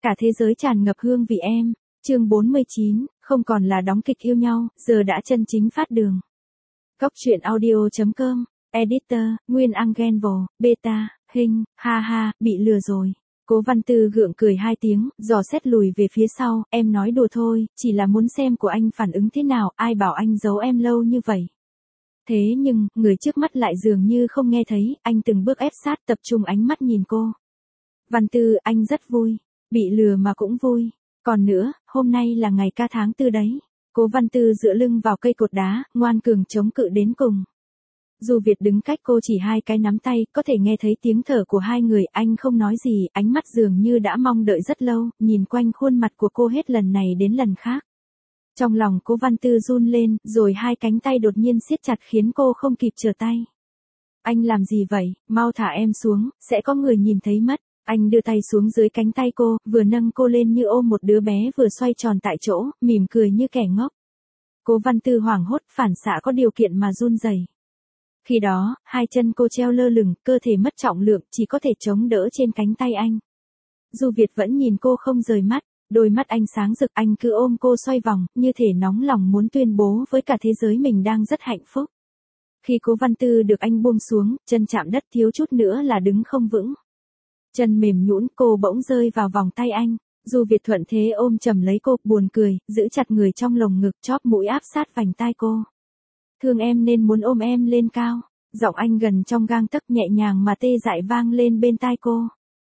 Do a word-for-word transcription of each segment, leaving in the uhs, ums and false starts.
Cả thế giới tràn ngập hương vị em. Chương bốn mươi chín, không còn là đóng kịch yêu nhau, giờ đã chân chính phát đường. Góc truyện audio chấm com, Editor, Nguyên Angenvo, Beta, Hình, ha ha, bị lừa rồi. Cố Văn Tư gượng cười hai tiếng, dò xét lùi về phía sau, em nói đùa thôi, chỉ là muốn xem của anh phản ứng thế nào, ai bảo anh giấu em lâu như vậy. Thế nhưng, người trước mắt lại dường như không nghe thấy, anh từng bước ép sát tập trung ánh mắt nhìn cô. Văn Tư, anh rất vui. Bị lừa mà cũng vui. Còn nữa, hôm nay là ngày ca tháng tư đấy. Cố Văn Tư dựa lưng vào cây cột đá, ngoan cường chống cự đến cùng. Dù Việt đứng cách cô chỉ hai cái nắm tay, có thể nghe thấy tiếng thở của hai người, anh không nói gì, ánh mắt dường như đã mong đợi rất lâu, nhìn quanh khuôn mặt của cô hết lần này đến lần khác. Trong lòng Cố Văn Tư run lên, rồi hai cánh tay đột nhiên siết chặt khiến cô không kịp trở tay. Anh làm gì vậy, mau thả em xuống, sẽ có người nhìn thấy mất. Anh đưa tay xuống dưới cánh tay cô, vừa nâng cô lên như ôm một đứa bé vừa xoay tròn tại chỗ, mỉm cười như kẻ ngốc. Cố Văn Tư hoảng hốt, phản xạ có điều kiện mà run rẩy. Khi đó, hai chân cô treo lơ lửng, cơ thể mất trọng lượng, chỉ có thể chống đỡ trên cánh tay anh. Du Việt vẫn nhìn cô không rời mắt, đôi mắt anh sáng rực, anh cứ ôm cô xoay vòng, như thể nóng lòng muốn tuyên bố với cả thế giới mình đang rất hạnh phúc. Khi Cố Văn Tư được anh buông xuống, chân chạm đất thiếu chút nữa là đứng không vững. Chân mềm nhũn, cô bỗng rơi vào vòng tay anh. Du Việt thuận thế ôm chầm lấy cô, buồn cười, giữ chặt người trong lồng ngực, chóp mũi áp sát vành tai cô. Thương em nên muốn ôm em lên cao. Giọng anh gần trong gang tấc, nhẹ nhàng mà tê dại vang lên bên tai cô.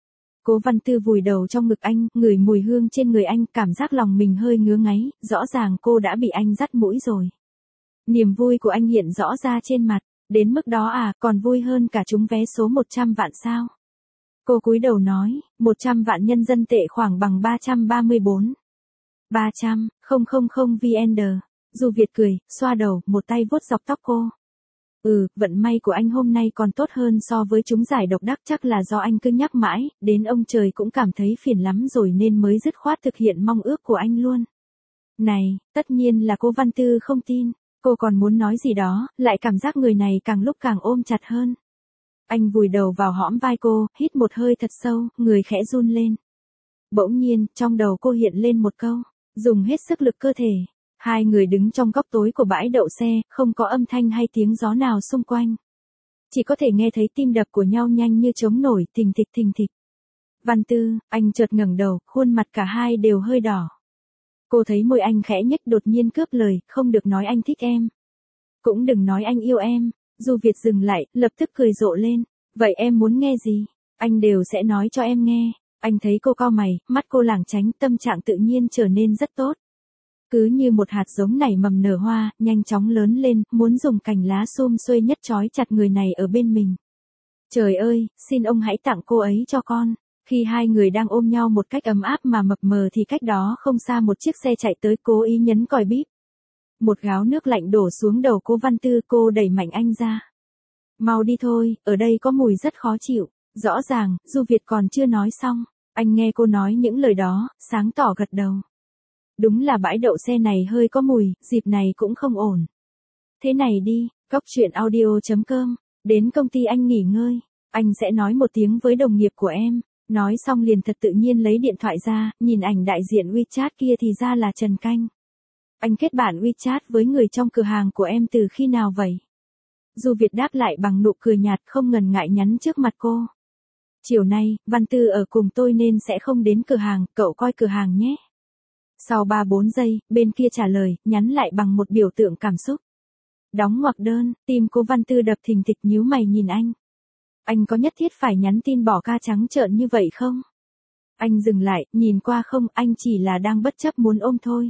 Cố Văn Tư vùi đầu trong ngực anh, ngửi mùi hương trên người anh, cảm giác lòng mình hơi ngứa ngáy, rõ ràng cô đã bị anh dắt mũi rồi. Niềm vui của anh hiện rõ ra trên mặt, đến mức đó à, còn vui hơn cả trúng vé số một trăm vạn sao? Cô cúi đầu nói, một trăm vạn nhân dân tệ khoảng bằng ba trăm ba mươi bốn. ba trăm, không không không vê en đê. Du Việt cười, xoa đầu, một tay vuốt dọc tóc cô. Ừ, vận may của anh hôm nay còn tốt hơn so với trúng giải độc đắc, chắc là do anh cứ nhắc mãi, đến ông trời cũng cảm thấy phiền lắm rồi nên mới dứt khoát thực hiện mong ước của anh luôn. Này, tất nhiên là Cố Văn Tư không tin, cô còn muốn nói gì đó, lại cảm giác người này càng lúc càng ôm chặt hơn. Anh vùi đầu vào hõm vai cô, hít một hơi thật sâu, người khẽ run lên. Bỗng nhiên, trong đầu cô hiện lên một câu, dùng hết sức lực cơ thể. Hai người đứng trong góc tối của bãi đậu xe, không có âm thanh hay tiếng gió nào xung quanh. Chỉ có thể nghe thấy tim đập của nhau nhanh như trống nổi, thình thịch thình thịch. Văn Tư, anh chợt ngẩng đầu, khuôn mặt cả hai đều hơi đỏ. Cô thấy môi anh khẽ nhếch, đột nhiên cướp lời, không được nói anh thích em. Cũng đừng nói anh yêu em. Du Việt dừng lại, lập tức cười rộ lên. Vậy em muốn nghe gì? Anh đều sẽ nói cho em nghe. Anh thấy cô cau mày, mắt cô lảng tránh, tâm trạng tự nhiên trở nên rất tốt. Cứ như một hạt giống nảy mầm nở hoa, nhanh chóng lớn lên, muốn dùng cành lá sum xuê nhất trói chặt người này ở bên mình. Trời ơi, xin ông hãy tặng cô ấy cho con. Khi hai người đang ôm nhau một cách ấm áp mà mập mờ thì cách đó không xa một chiếc xe chạy tới, cố ý nhấn còi bíp. Một gáo nước lạnh đổ xuống đầu Cố Văn Tư, cô đẩy mạnh anh ra. Mau đi thôi, ở đây có mùi rất khó chịu. Rõ ràng, Du Việt còn chưa nói xong. Anh nghe cô nói những lời đó, sáng tỏ gật đầu. Đúng là bãi đậu xe này hơi có mùi, dịp này cũng không ổn. Thế này đi, góc truyện audio chấm com, đến công ty anh nghỉ ngơi. Anh sẽ nói một tiếng với đồng nghiệp của em. Nói xong liền thật tự nhiên lấy điện thoại ra, nhìn ảnh đại diện WeChat kia thì ra là Trần Canh. Anh kết bạn WeChat với người trong cửa hàng của em từ khi nào vậy? Du Việt đáp lại bằng nụ cười nhạt, không ngần ngại nhắn trước mặt cô. Chiều nay, Văn Tư ở cùng tôi nên sẽ không đến cửa hàng, cậu coi cửa hàng nhé. Sau ba bốn giây, bên kia trả lời, nhắn lại bằng một biểu tượng cảm xúc. Đóng ngoặc đơn, tim Cố Văn Tư đập thình thịch, nhíu mày nhìn anh. Anh có nhất thiết phải nhắn tin bỏ ca trắng trợn như vậy không? Anh dừng lại, nhìn qua không, anh chỉ là đang bất chấp muốn ôm thôi.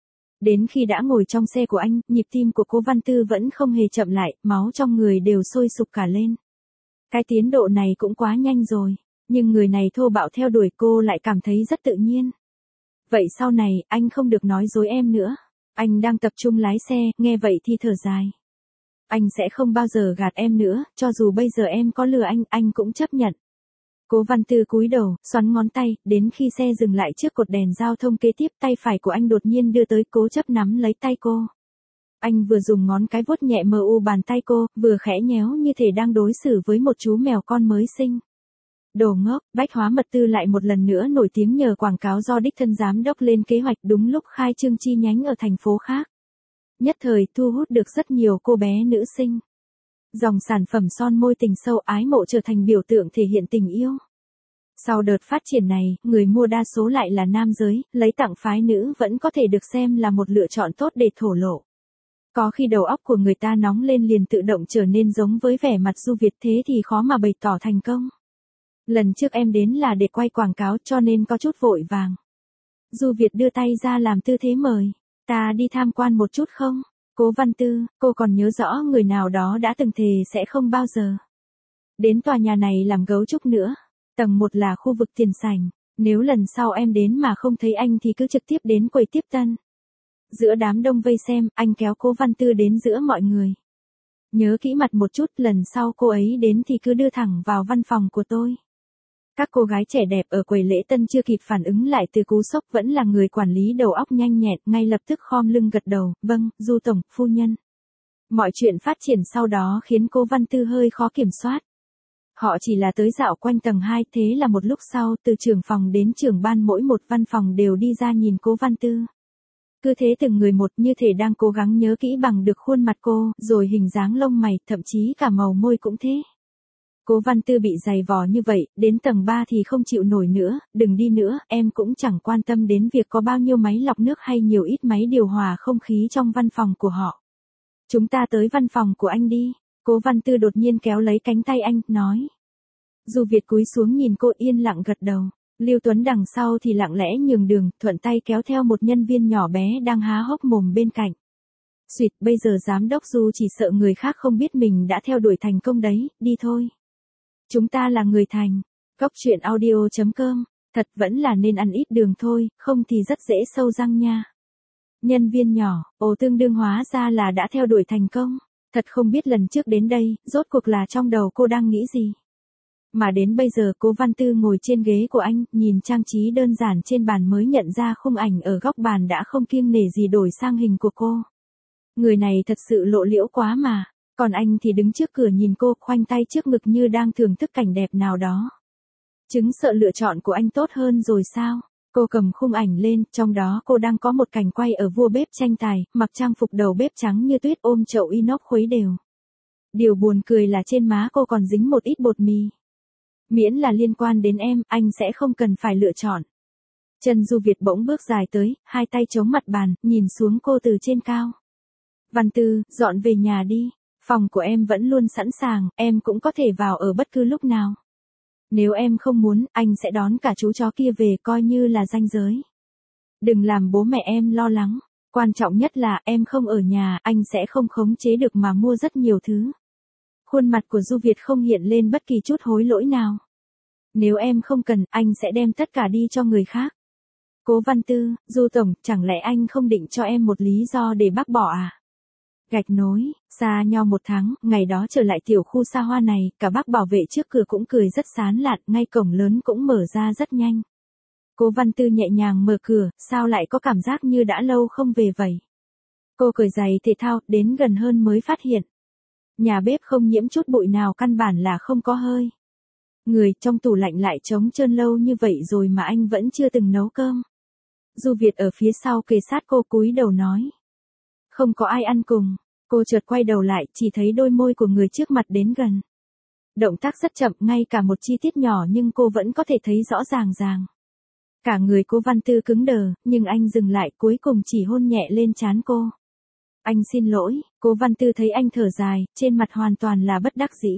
Đến khi đã ngồi trong xe của anh, nhịp tim của Cố Văn Tư vẫn không hề chậm lại, máu trong người đều sôi sục cả lên. Cái tiến độ này cũng quá nhanh rồi, nhưng người này thô bạo theo đuổi cô lại cảm thấy rất tự nhiên. Vậy sau này, anh không được nói dối em nữa. Anh đang tập trung lái xe, nghe vậy thì thở dài. Anh sẽ không bao giờ gạt em nữa, cho dù bây giờ em có lừa anh, anh cũng chấp nhận. Cố Văn Tư cúi đầu, xoắn ngón tay, đến khi xe dừng lại trước cột đèn giao thông kế tiếp, tay phải của anh đột nhiên đưa tới, cố chấp nắm lấy tay cô. Anh vừa dùng ngón cái vuốt nhẹ mờ u bàn tay cô, vừa khẽ nhéo như thể đang đối xử với một chú mèo con mới sinh. Đồ ngốc, Bách Hóa Mật Tư lại một lần nữa nổi tiếng nhờ quảng cáo do đích thân giám đốc lên kế hoạch đúng lúc khai trương chi nhánh ở thành phố khác. Nhất thời thu hút được rất nhiều cô bé nữ sinh. Dòng sản phẩm son môi tình sâu ái mộ trở thành biểu tượng thể hiện tình yêu. Sau đợt phát triển này, người mua đa số lại là nam giới, lấy tặng phái nữ vẫn có thể được xem là một lựa chọn tốt để thổ lộ. Có khi đầu óc của người ta nóng lên liền tự động trở nên giống với vẻ mặt Du Việt, thế thì khó mà bày tỏ thành công. Lần trước em đến là để quay quảng cáo cho nên có chút vội vàng. Du Việt đưa tay ra làm tư thế mời. Ta đi tham quan một chút không? Cố Văn Tư, cô còn nhớ rõ người nào đó đã từng thề sẽ không bao giờ đến tòa nhà này làm gấu trúc nữa. Tầng một là khu vực tiền sảnh. Nếu lần sau em đến mà không thấy anh thì cứ trực tiếp đến quầy tiếp tân. Giữa đám đông vây xem, anh kéo Cố Văn Tư đến giữa mọi người. Nhớ kỹ mặt một chút, lần sau cô ấy đến thì cứ đưa thẳng vào văn phòng của tôi. Các cô gái trẻ đẹp ở quầy lễ tân chưa kịp phản ứng lại từ cú sốc, vẫn là người quản lý đầu óc nhanh nhẹn, ngay lập tức khom lưng gật đầu, vâng, Du tổng, phu nhân. Mọi chuyện phát triển sau đó khiến Cố Văn Tư hơi khó kiểm soát. Họ chỉ là tới dạo quanh tầng hai, thế là một lúc sau, từ trưởng phòng đến trưởng ban mỗi một văn phòng đều đi ra nhìn Cố Văn Tư. Cứ thế từng người một, như thể đang cố gắng nhớ kỹ bằng được khuôn mặt cô, rồi hình dáng lông mày, thậm chí cả màu môi cũng thế. Cố Văn Tư bị dày vò như vậy, đến tầng ba thì không chịu nổi nữa, đừng đi nữa, em cũng chẳng quan tâm đến việc có bao nhiêu máy lọc nước hay nhiều ít máy điều hòa không khí trong văn phòng của họ. Chúng ta tới văn phòng của anh đi. Cố Văn Tư đột nhiên kéo lấy cánh tay anh, nói. Du Việt cúi xuống nhìn cô, yên lặng gật đầu. Lưu Tuấn đằng sau thì lặng lẽ nhường đường, thuận tay kéo theo một nhân viên nhỏ bé đang há hốc mồm bên cạnh. Xuyệt, bây giờ giám đốc Du chỉ sợ người khác không biết mình đã theo đuổi thành công đấy, đi thôi. Chúng ta là người thành. Góc truyện audio chấm com, thật vẫn là nên ăn ít đường thôi, không thì rất dễ sâu răng nha. Nhân viên nhỏ, ồ tương đương hóa ra là đã theo đuổi thành công. Thật không biết lần trước đến đây, rốt cuộc là trong đầu cô đang nghĩ gì. Mà đến bây giờ Cố Văn Tư ngồi trên ghế của anh, nhìn trang trí đơn giản trên bàn mới nhận ra khung ảnh ở góc bàn đã không kiêng nể gì đổi sang hình của cô. Người này thật sự lộ liễu quá mà. Còn anh thì đứng trước cửa nhìn cô, khoanh tay trước ngực như đang thưởng thức cảnh đẹp nào đó. Chứng sợ lựa chọn của anh tốt hơn rồi sao? Cô cầm khung ảnh lên, trong đó cô đang có một cảnh quay ở vua bếp tranh tài, mặc trang phục đầu bếp trắng như tuyết ôm chậu inox khuấy đều. Điều buồn cười là trên má cô còn dính một ít bột mì. Miễn là liên quan đến em, anh sẽ không cần phải lựa chọn. Chân Du Việt bỗng bước dài tới, hai tay chống mặt bàn, nhìn xuống cô từ trên cao. Văn Tư, dọn về nhà đi. Phòng của em vẫn luôn sẵn sàng, em cũng có thể vào ở bất cứ lúc nào. Nếu em không muốn, anh sẽ đón cả chú chó kia về coi như là ranh giới. Đừng làm bố mẹ em lo lắng. Quan trọng nhất là em không ở nhà, anh sẽ không khống chế được mà mua rất nhiều thứ. Khuôn mặt của Du Việt không hiện lên bất kỳ chút hối lỗi nào. Nếu em không cần, anh sẽ đem tất cả đi cho người khác. Cố Văn Tư, Du tổng, chẳng lẽ anh không định cho em một lý do để bác bỏ à? Gạch nối, xa nhau một tháng, ngày đó trở lại tiểu khu xa hoa này, cả bác bảo vệ trước cửa cũng cười rất sán lạn, ngay cổng lớn cũng mở ra rất nhanh. Cố Văn Tư nhẹ nhàng mở cửa, sao lại có cảm giác như đã lâu không về vậy? Cô cởi giày thể thao, đến gần hơn mới phát hiện. Nhà bếp không nhiễm chút bụi nào, căn bản là không có hơi. Người trong tủ lạnh lại trống trơn lâu như vậy rồi mà anh vẫn chưa từng nấu cơm. Du Việt ở phía sau kề sát cô, cúi đầu nói. Không có ai ăn cùng. Cô chợt quay đầu lại, chỉ thấy đôi môi của người trước mặt đến gần. Động tác rất chậm, ngay cả một chi tiết nhỏ nhưng cô vẫn có thể thấy rõ ràng ràng. Cả người Cố Văn Tư cứng đờ, nhưng anh dừng lại, cuối cùng chỉ hôn nhẹ lên trán cô. Anh xin lỗi. Cố Văn Tư thấy anh thở dài, trên mặt hoàn toàn là bất đắc dĩ.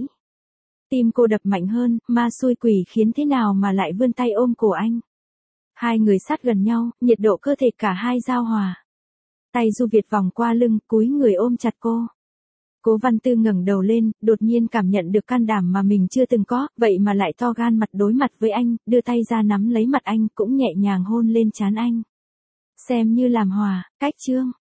Tim cô đập mạnh hơn, ma xui quỷ khiến thế nào mà lại vươn tay ôm cổ anh. Hai người sát gần nhau, nhiệt độ cơ thể cả hai giao hòa. Tay Du Việt vòng qua lưng, cúi người ôm chặt cô. Cố Văn Tư ngẩng đầu lên, đột nhiên cảm nhận được can đảm mà mình chưa từng có, vậy mà lại to gan mặt đối mặt với anh, đưa tay ra nắm lấy mặt anh, cũng nhẹ nhàng hôn lên trán anh. Xem như làm hòa, cách chương.